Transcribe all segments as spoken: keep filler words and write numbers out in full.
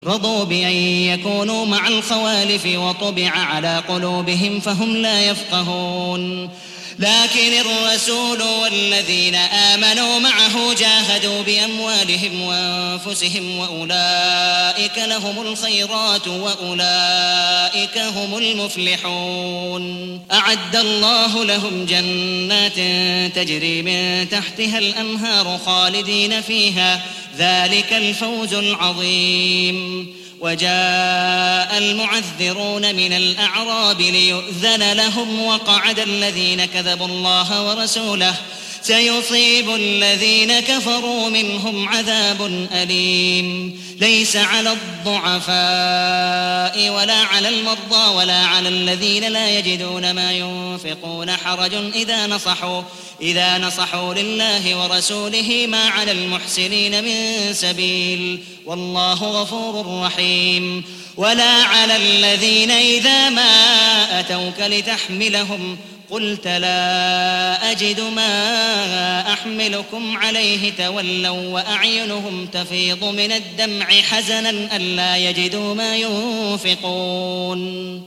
رضوا بأن يكونوا مع الخوالف وطبع على قلوبهم فهم لا يفقهون لكن الرسول والذين آمنوا معه جاهدوا بأموالهم وأنفسهم وأولئك لهم الخيرات وأولئك هم المفلحون أعد الله لهم جنات تجري من تحتها الأنهار خالدين فيها ذلك الفوز العظيم وجاء المعذرون من الأعراب ليؤذن لهم وقعد الذين كذبوا الله ورسوله سيصيب الذين كفروا منهم عذاب أليم ليس على الضعفاء ولا على المرضى ولا على الذين لا يجدون ما ينفقون حرج إذا نصحوا إذا نصحوا لله ورسوله ما على المحسنين من سبيل والله غفور رحيم ولا على الذين إذا ما أتوك لتحملهم قلت لا أجد ما أحملكم عليه تولوا وأعينهم تفيض من الدمع حزنا ألا يجدوا ما ينفقون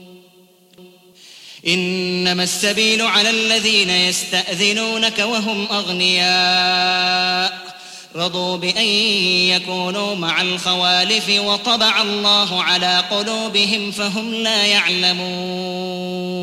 إنما السبيل على الذين يستأذنونك وهم أغنياء رضوا بأن يكونوا مع الخوالف وطبع الله على قلوبهم فهم لا يعلمون